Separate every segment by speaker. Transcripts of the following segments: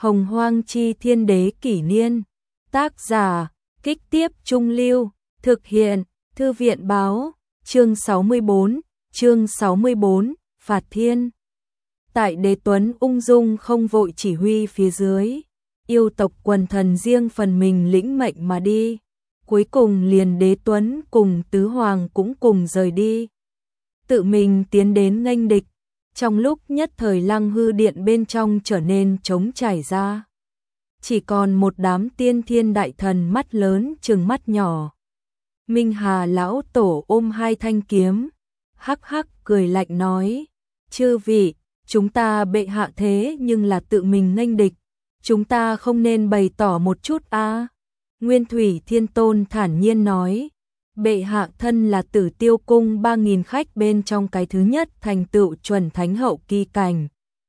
Speaker 1: Hồng Hoang Chi Thiên Đế Kỷ Niên. Tác giả, Kích Tiếp Trung Lưu. Thực hiện, Thư viện Báo. Chương 64, Phạt Thiên. Tại Đế Tuấn ung dung không vội chỉ huy phía dưới, yêu tộc quần thần riêng phần mình lĩnh mệnh mà đi. Cuối cùng liền Đế Tuấn cùng Tứ Hoàng cũng cùng rời đi, tự mình tiến đến nghênh địch. Trong lúc nhất thời Lăng Hư Điện bên trong trở nên trống trải ra, chỉ còn một đám tiên thiên đại thần mắt lớn chừng mắt nhỏ. Minh Hà lão tổ ôm hai thanh kiếm, hắc hắc cười lạnh nói: "Chư vị, chúng ta bệ hạ thế nhưng là tự mình nghênh địch, chúng ta không nên bày tỏ một chút a?" Nguyên Thủy Thiên Tôn thản nhiên nói: "Bệ hạ thân là Tử Tiêu cung 3000 khách bên trong cái thứ nhất thành tựu chuẩn thánh hậu kỳ cảnh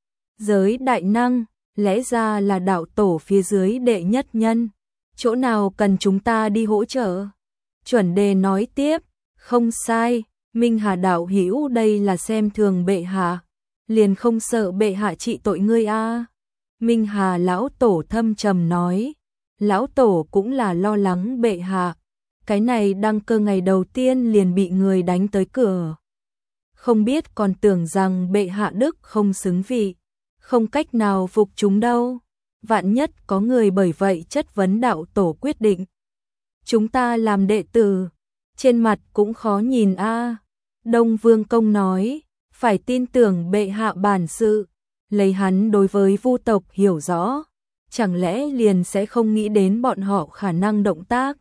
Speaker 1: giới đại năng, lẽ ra là đạo tổ phía dưới đệ nhất nhân, chỗ nào cần chúng ta đi hỗ trợ?" Chuẩn Đề nói tiếp: "Không sai, Minh Hà đạo hữu đây là xem thường bệ hạ, liền không sợ bệ hạ trị tội ngươi a?" Minh Hà lão tổ thâm trầm nói: "Lão tổ cũng là lo lắng bệ hạ, cái này đăng cơ ngày đầu tiên liền bị người đánh tới cửa, không biết còn tưởng rằng bệ hạ đức không xứng vị, không cách nào phục chúng đâu. Vạn nhất có người bởi vậy chất vấn đạo tổ quyết định, chúng ta làm đệ tử, trên mặt cũng khó nhìn a." Đông Vương Công nói: "Phải tin tưởng bệ hạ bản sự, lấy hắn đối với Vu tộc hiểu rõ, chẳng lẽ liền sẽ không nghĩ đến bọn họ khả năng động tác?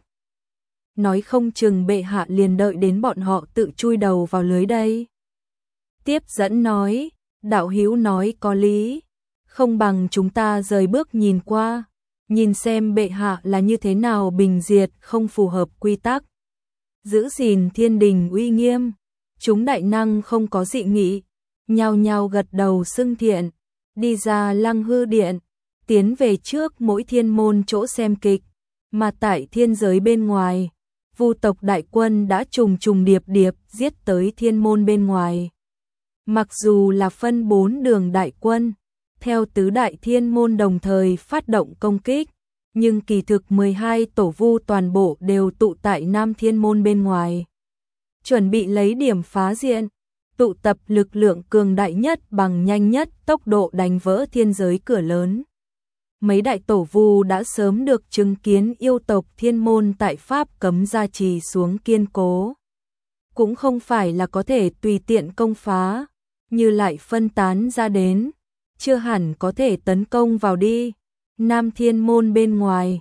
Speaker 1: Nói không chừng bệ hạ liền đợi đến bọn họ tự chui đầu vào lưới đây." Tiếp dẫn nói: "Đạo hữu nói có lý, không bằng chúng ta rời bước nhìn qua, nhìn xem bệ hạ là như thế nào bình diệt không phù hợp quy tắc, giữ gìn thiên đình uy nghiêm." Chúng đại năng không có dị nghị, nhao nhao gật đầu xưng thiện, đi ra Lăng Hư Điện, tiến về trước mỗi thiên môn chỗ xem kịch. Mà tại thiên giới bên ngoài, Vu tộc đại quân đã trùng trùng điệp điệp giết tới thiên môn bên ngoài. Mặc dù là phân 4 đường đại quân, theo tứ đại thiên môn đồng thời phát động công kích, nhưng kỳ thực 12 tổ vu toàn bộ đều tụ tại Nam Thiên môn bên ngoài, chuẩn bị lấy điểm phá diện, tụ tập lực lượng cường đại nhất bằng nhanh nhất tốc độ đánh vỡ thiên giới cửa lớn. Mấy đại tổ vu đã sớm được chứng kiến yêu tộc thiên môn tại pháp cấm gia trì xuống kiên cố, cũng không phải là có thể tùy tiện công phá, như lại phân tán ra đến, chưa hẳn có thể tấn công vào đi. Nam Thiên môn bên ngoài,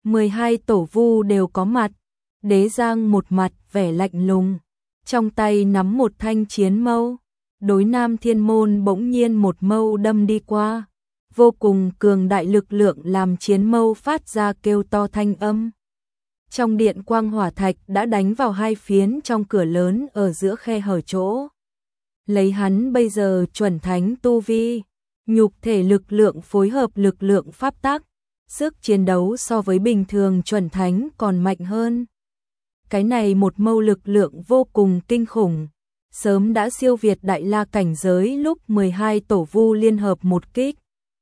Speaker 1: 12 tổ vu đều có mặt, Đế Giang một mặt vẻ lạnh lùng, trong tay nắm một thanh chiến mâu, đối Nam Thiên môn bỗng nhiên một mâu đâm đi qua, vô cùng cường đại lực lượng làm chiến mâu phát ra kêu to thanh âm. Trong điện quang hỏa thạch đã đánh vào hai phiến trong cửa lớn ở giữa khe hở chỗ. Lấy hắn bây giờ chuẩn thánh tu vi, nhục thể lực lượng phối hợp lực lượng pháp tắc, sức chiến đấu so với bình thường chuẩn thánh còn mạnh hơn. Cái này một mâu lực lượng vô cùng kinh khủng, sớm đã siêu việt đại la cảnh giới lúc 12 tổ vu liên hợp một kích.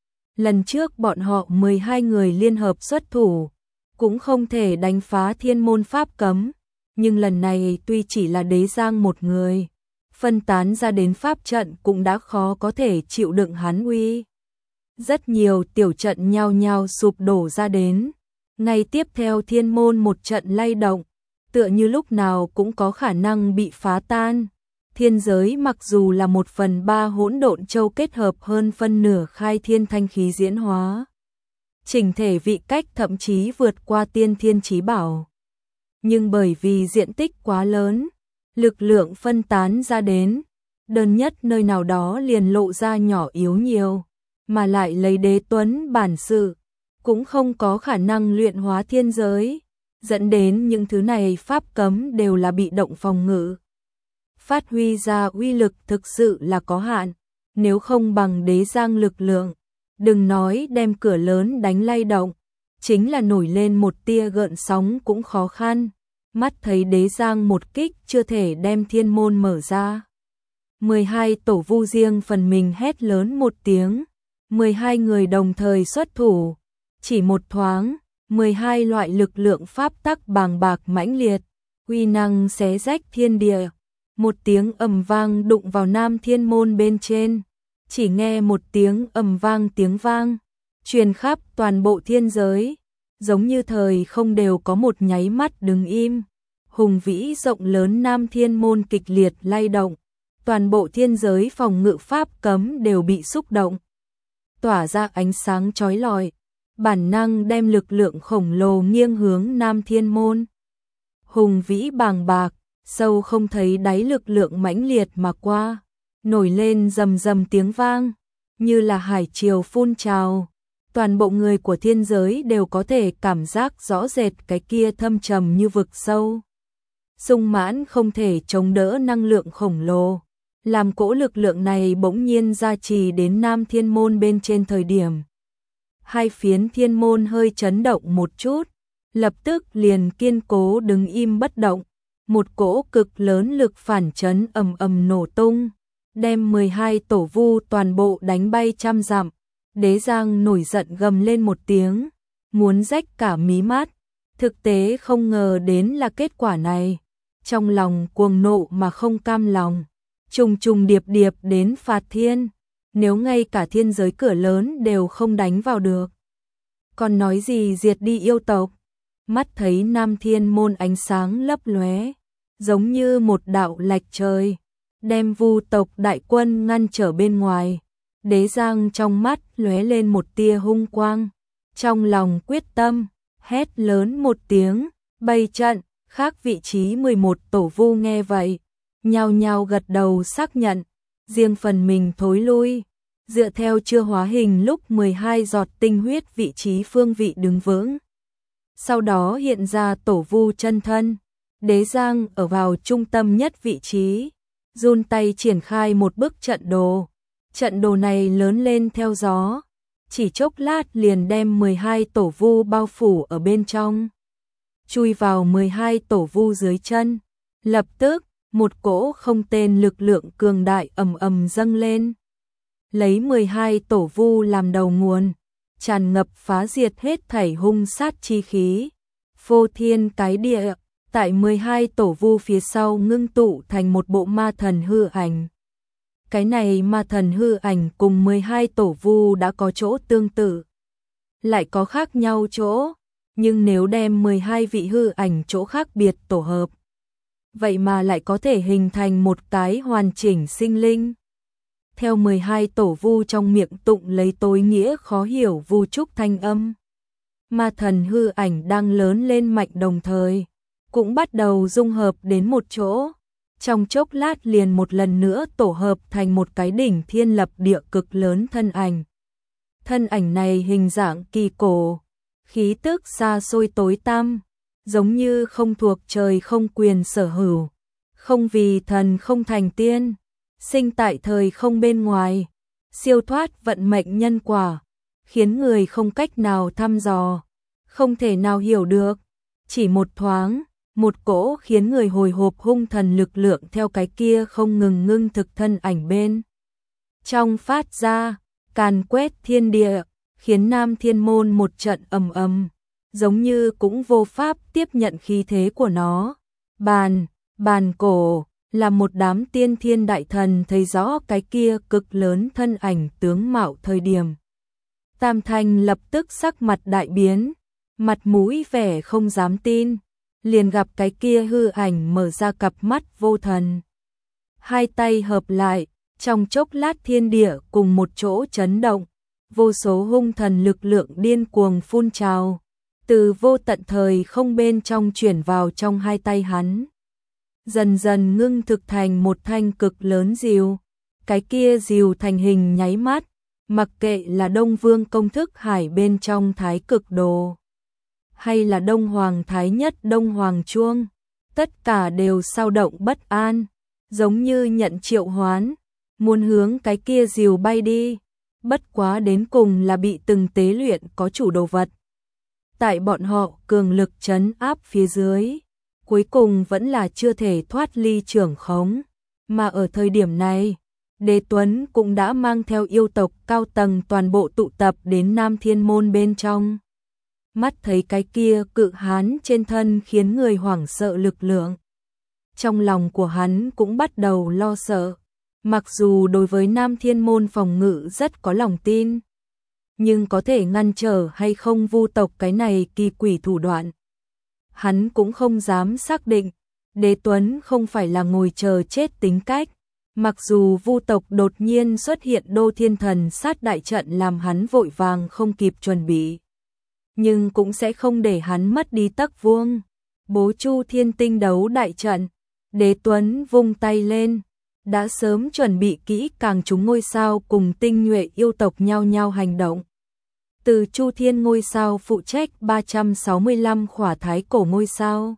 Speaker 1: Lần trước bọn họ 12 người liên hợp xuất thủ, cũng không thể đánh phá thiên môn pháp cấm, nhưng lần này tuy chỉ là Đế Giang một người, phân tán ra đến pháp trận cũng đã khó có thể chịu đựng hắn uy. Rất nhiều tiểu trận nhao nhao sụp đổ ra đến, ngay tiếp theo thiên môn một trận lay động, tựa như lúc nào cũng có khả năng bị phá tan. Thiên giới mặc dù là 1/3 hỗn độn châu kết hợp hơn phân nửa khai thiên thanh khí diễn hóa, chỉnh thể vị cách thậm chí vượt qua tiên thiên chí bảo, nhưng bởi vì diện tích quá lớn, lực lượng phân tán ra đến, đơn nhất nơi nào đó liền lộ ra nhỏ yếu nhiều, mà lại lấy Đế Tuấn bản sự, cũng không có khả năng luyện hóa thiên giới, dẫn đến những thứ này pháp cấm đều là bị động phòng ngự. Phát huy ra uy lực thực sự là có hạn, nếu không bằng Đế Giang lực lượng, đừng nói đem cửa lớn đánh lay động, chính là nổi lên một tia gợn sóng cũng khó khăn. Mắt thấy Đế Giang một kích chưa thể đem thiên môn mở ra. 12 tổ vu riêng phần mình hét lớn một tiếng, 12 người đồng thời xuất thủ, chỉ một thoáng, 12 loại lực lượng pháp tắc bàng bạc mãnh liệt, uy năng xé rách thiên địa. Một tiếng ầm vang đụng vào Nam Thiên Môn bên trên, chỉ nghe một tiếng ầm vang, tiếng vang truyền khắp toàn bộ thiên giới, giống như thời không đều có một nháy mắt đứng im. Hùng vĩ rộng lớn Nam Thiên Môn kịch liệt lay động, toàn bộ thiên giới phòng ngự pháp cấm đều bị xúc động, tỏa ra ánh sáng chói lọi, bản năng đem lực lượng khổng lồ nghiêng hướng Nam Thiên Môn. Hùng vĩ bàng bạc, sâu không thấy đáy lực lượng mãnh liệt mà qua, nổi lên rầm rầm tiếng vang, như là hải triều phun trào. Toàn bộ người của thiên giới đều có thể cảm giác rõ rệt cái kia thâm trầm như vực sâu. Sung mãn không thể chống đỡ năng lượng khổng lồ, làm cỗ lực lượng này bỗng nhiên gia trì đến Nam Thiên Môn bên trên thời điểm. Hai phiến thiên môn hơi chấn động một chút, lập tức liền kiên cố đứng im bất động. Một cỗ cực lớn lực phản chấn ầm ầm nổ tung, đem 12 tổ vu toàn bộ đánh bay trăm dặm. Đế Giang nổi giận gầm lên một tiếng, muốn rách cả mí mắt. Thực tế không ngờ đến là kết quả này. Trong lòng cuồng nộ mà không cam lòng, trùng trùng điệp điệp đến phạt thiên. Nếu ngay cả thiên giới cửa lớn đều không đánh vào được, còn nói gì diệt đi yêu tộc. Mắt thấy Nam Thiên Môn ánh sáng lấp lóe, giống như một đạo lạch trời, đem Vu tộc đại quân ngăn trở bên ngoài. Đế Giang trong mắt lóe lên một tia hung quang, trong lòng quyết tâm, hét lớn một tiếng, bày trận. Khác vị trí 11 tổ vu nghe vậy, nhao nhao gật đầu xác nhận, riêng phần mình thối lui, dựa theo chưa hóa hình lúc 12 giọt tinh huyết vị trí phương vị đứng vững. Sau đó hiện ra tổ vu chân thân, Đế Giang ở vào trung tâm nhất vị trí, run tay triển khai một bức trận đồ. Trận đồ này lớn lên theo gió, chỉ chốc lát liền đem 12 tổ vu bao phủ ở bên trong. Chui vào 12 tổ vu dưới chân, lập tức một cỗ không tên lực lượng cường đại ầm ầm dâng lên. Lấy 12 tổ vu làm đầu nguồn, tràn ngập phá diệt hết thảy hung sát chi khí. Phô thiên cái địa, tại 12 tổ vu phía sau ngưng tụ thành một bộ ma thần hư ảnh. Cái này ma thần hư ảnh cùng 12 tổ vu đã có chỗ tương tự, lại có khác nhau chỗ, nhưng nếu đem 12 vị hư ảnh chỗ khác biệt tổ hợp, vậy mà lại có thể hình thành một cái hoàn chỉnh sinh linh. Theo 12 tổ vu trong miệng tụng lấy tối nghĩa khó hiểu vu trúc thanh âm, ma thần hư ảnh đang lớn lên mạnh đồng thời, cũng bắt đầu dung hợp đến một chỗ. Trong chốc lát liền một lần nữa tổ hợp thành một cái đỉnh thiên lập địa cực lớn thân ảnh. Thân ảnh này hình dạng kỳ cổ, khí tức xa xôi tối tăm, giống như không thuộc trời không quyền sở hữu, không vì thần không thành tiên, sinh tại thời không bên ngoài, siêu thoát vận mệnh nhân quả, khiến người không cách nào thăm dò, không thể nào hiểu được. Chỉ một thoáng, một cỗ khiến người hồi hộp hung thần lực lượng theo cái kia không ngừng ngưng thực thân ảnh bên trong phát ra, càn quét thiên địa, khiến Nam Thiên Môn một trận ầm ầm, giống như cũng vô pháp tiếp nhận khí thế của nó. Bàn cổ là một đám tiên thiên đại thần thấy rõ cái kia cực lớn thân ảnh tướng mạo thời điểm. Tam Thanh lập tức sắc mặt đại biến, mặt mũi vẻ không dám tin, liền gặp cái kia hư ảnh mở ra cặp mắt vô thần. Hai tay hợp lại, trong chốc lát thiên địa cùng một chỗ chấn động, vô số hung thần lực lượng điên cuồng phun trào, từ vô tận thời không bên trong chuyển vào trong hai tay hắn. Dần dần ngưng thực thành một thanh cực lớn diều, cái kia diều thành hình nháy mắt, mặc kệ là Đông Vương công thức hải bên trong thái cực đồ, hay là Đông Hoàng thái nhất Đông Hoàng chuông, tất cả đều sao động bất an, giống như nhận triệu hoán, muốn hướng cái kia diều bay đi, bất quá đến cùng là bị từng tế luyện có chủ đồ vật. Tại bọn họ cường lực trấn áp phía dưới, cuối cùng vẫn là chưa thể thoát ly trưởng khống, mà ở thời điểm này, Đế Tuấn cũng đã mang theo yêu tộc cao tầng toàn bộ tụ tập đến Nam Thiên Môn bên trong. Mắt thấy cái kia cự hán trên thân khiến người hoảng sợ lực lượng. Trong lòng của hắn cũng bắt đầu lo sợ. Mặc dù đối với Nam Thiên Môn phòng ngự rất có lòng tin, nhưng có thể ngăn trở hay không Vu tộc cái này kỳ quỷ thủ đoạn, hắn cũng không dám xác định. Đế Tuấn không phải là ngồi chờ chết tính cách. Mặc dù Vu tộc đột nhiên xuất hiện Đô Thiên Thần sát đại trận làm hắn vội vàng không kịp chuẩn bị, nhưng cũng sẽ không để hắn mất đi tấc vuông. Bố Chu Thiên Tinh đấu đại trận, Đế Tuấn vung tay lên, đã sớm chuẩn bị kỹ càng chúng ngôi sao cùng tinh nhuệ yêu tộc nhau nhau hành động. Từ Chu Thiên ngôi sao phụ trách 365 khỏa thái cổ ngôi sao.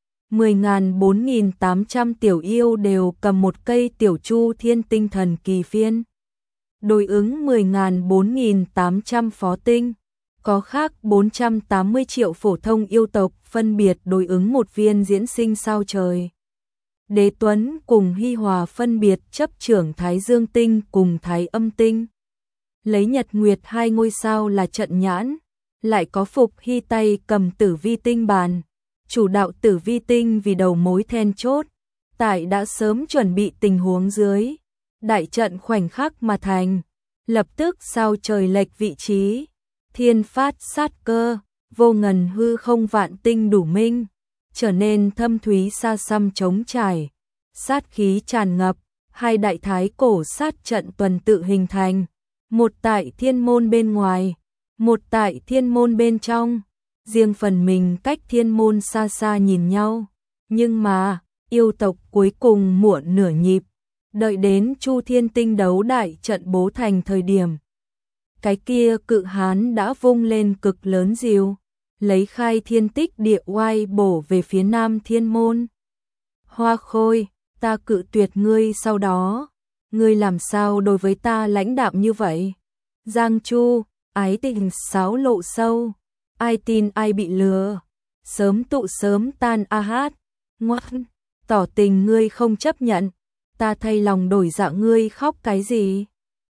Speaker 1: 10.000-4.800 tiểu yêu đều cầm một cây tiểu Chu Thiên tinh thần kỳ phiên. Đối ứng 10.000-4.800 phó tinh. Có khác 480 triệu phổ thông yêu tộc phân biệt đối ứng một viên diễn sinh sao trời. Đế Tuấn cùng Hy Hòa phân biệt chấp trưởng Thái Dương tinh cùng Thái Âm tinh. Lấy Nhật Nguyệt hai ngôi sao là trận nhãn, lại có Phục Hy tay cầm Tử Vi tinh bàn, chủ đạo Tử Vi tinh vì đầu mối then chốt. Tại đã sớm chuẩn bị tình huống dưới, đại trận khoảnh khắc mà thành, lập tức sao trời lệch vị trí, thiên phát sát cơ, vô ngần hư không vạn tinh đủ minh, trở nên thâm thúy xa xăm trống trải, sát khí tràn ngập, hai đại thái cổ sát trận tuần tự hình thành, một tại thiên môn bên ngoài, một tại thiên môn bên trong, riêng phần mình cách thiên môn xa xa nhìn nhau, nhưng mà yêu tộc cuối cùng muộn nửa nhịp, đợi đến Chu Thiên tinh đấu đại trận bố thành thời điểm, cái kia cự hán đã vung lên cực lớn diều, lấy khai thiên tích địa oai bổ về phía Nam Thiên Môn. Hoa Khôi, ta cự tuyệt ngươi, sau đó ngươi làm sao đối với ta lãnh đạm như vậy? Giang Chu, ái tình xáo lộ sâu, ai tin ai bị lừa, sớm tụ sớm tan a hát, ngoan, tỏ tình ngươi không chấp nhận, ta thay lòng đổi dạ, ngươi khóc cái gì?